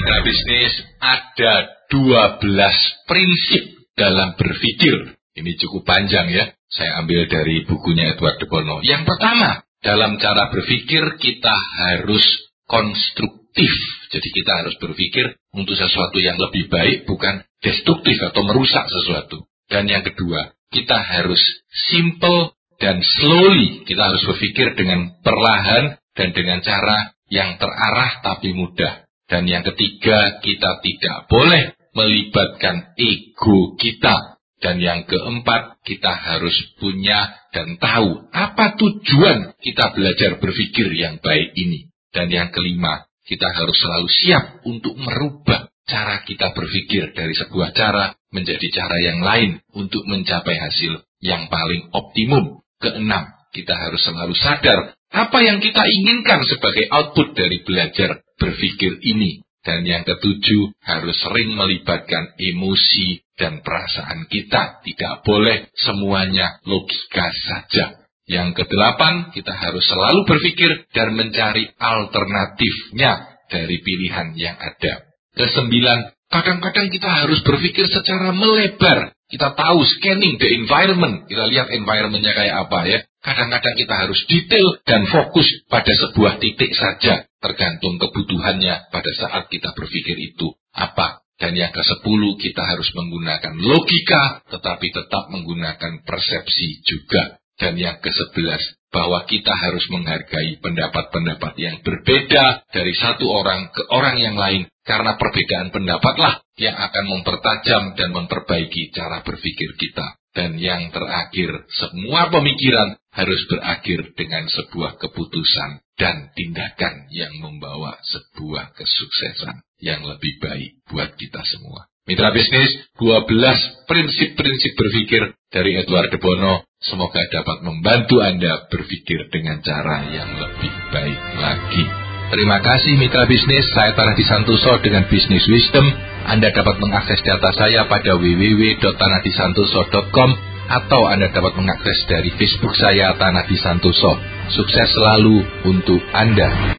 Mitra bisnis, ada 12 prinsip dalam berpikir. Ini cukup panjang ya. Saya ambil dari bukunya Edward de Bono. Yang pertama, dalam cara berpikir kita harus konstruktif. Jadi kita harus berpikir untuk sesuatu yang lebih baik, bukan destruktif atau merusak sesuatu. Dan yang kedua, kita harus simple dan slowly. Kita harus berpikir dengan perlahan dan dengan cara yang terarah tapi mudah. Dan yang ketiga, kita tidak boleh melibatkan ego kita. Dan yang keempat, kita harus punya dan tahu apa tujuan kita belajar berpikir yang baik ini. Dan yang kelima, kita harus selalu siap untuk merubah cara kita berpikir dari sebuah cara menjadi cara yang lain untuk mencapai hasil yang paling optimum. Keenam, kita harus selalu sadar apa yang kita inginkan sebagai output dari belajar berpikir ini. Dan yang ketujuh, harus sering melibatkan emosi dan perasaan kita. Tidak boleh semuanya logika saja. Yang kedelapan, kita harus selalu berpikir dan mencari alternatifnya dari pilihan yang ada. Kesembilan, kadang-kadang kita harus berpikir secara melebar. Kita tahu scanning the environment. Kita lihat environmentnya kayak apa ya. Kadang-kadang kita harus detail dan fokus pada sebuah titik saja. Tergantung kebutuhannya pada saat kita berpikir itu apa. Dan yang ke-10, kita harus menggunakan logika, tetapi tetap menggunakan persepsi juga. Dan yang ke-11, bahwa kita harus menghargai pendapat-pendapat yang berbeda dari satu orang ke orang yang lain. Karena perbedaan pendapatlah yang akan mempertajam dan memperbaiki cara berpikir kita. Dan yang terakhir, semua pemikiran harus berakhir dengan sebuah keputusan dan tindakan yang membawa sebuah kesuksesan yang lebih baik buat kita semua. Mitra bisnis, 12 prinsip-prinsip berpikir dari Edward de Bono. Semoga dapat membantu Anda berpikir dengan cara yang lebih baik lagi. Terima kasih mitra bisnis, saya Tanah Disantoso dengan Business Wisdom. Anda dapat mengakses data saya pada www.tanahdisantoso.com atau Anda dapat mengakses dari Facebook saya Tanah Disantoso. Sukses selalu untuk Anda.